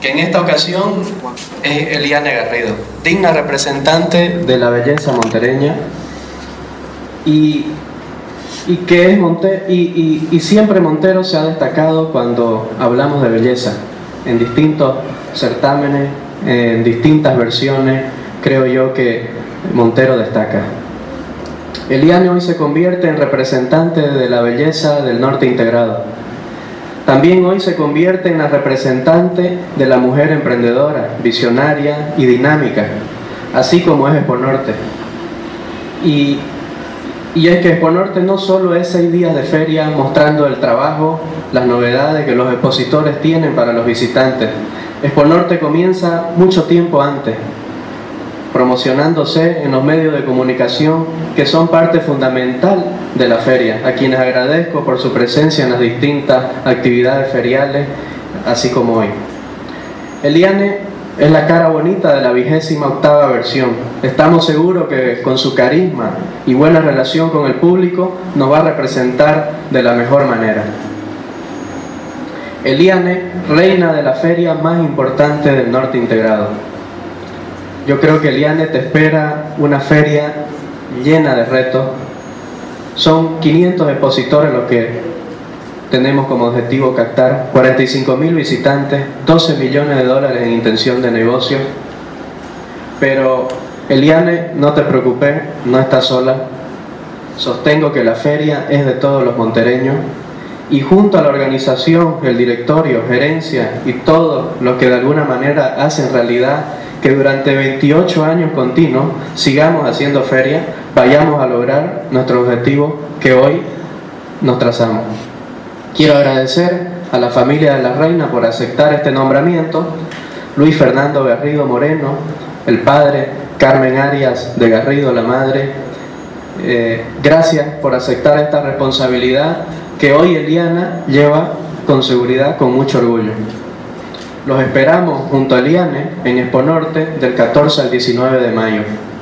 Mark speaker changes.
Speaker 1: que en esta ocasión es Eliane Garrido, digna representante de la belleza montereña y siempre Montero se ha destacado cuando hablamos de belleza, en distintos certámenes, en distintas versiones, creo yo que Montero destaca. Eliane hoy se convierte en representante de la belleza del norte integrado. También hoy se convierte en la representante de la mujer emprendedora, visionaria y dinámica, así como es Expo Norte. Y es que Expo Norte no solo es 6 días de feria mostrando el trabajo, las novedades que los expositores tienen para los visitantes. Expo Norte comienza mucho tiempo antes, promocionándose en los medios de comunicación que son parte fundamental de la feria, a quienes agradezco por su presencia en las distintas actividades feriales, así como hoy. Eliane es la cara bonita de la 28ª versión. Estamos seguros que con su carisma y buena relación con el público nos va a representar de la mejor manera. Eliane, reina de la feria más importante del norte integrado. Yo creo que Eliane te espera una feria llena de retos. Son 500 expositores los que tenemos como objetivo captar, 45.000 visitantes, 12 millones de dólares en intención de negocio. Pero Eliane, no te preocupes, no estás sola. Sostengo que la feria es de todos los montereños y junto a la organización, el directorio, gerencia y todos los que de alguna manera hacen realidad que durante 28 años continuos sigamos haciendo feria, vayamos a lograr nuestro objetivo que hoy nos trazamos. Quiero agradecer a la familia de la reina por aceptar este nombramiento, Luis Fernando Garrido Moreno, el padre, Carmen Arias de Garrido, la madre. Gracias por aceptar esta responsabilidad que hoy Eliane lleva con seguridad, con mucho orgullo. Los esperamos junto a Eliane en Expo Norte del 14 al 19 de mayo.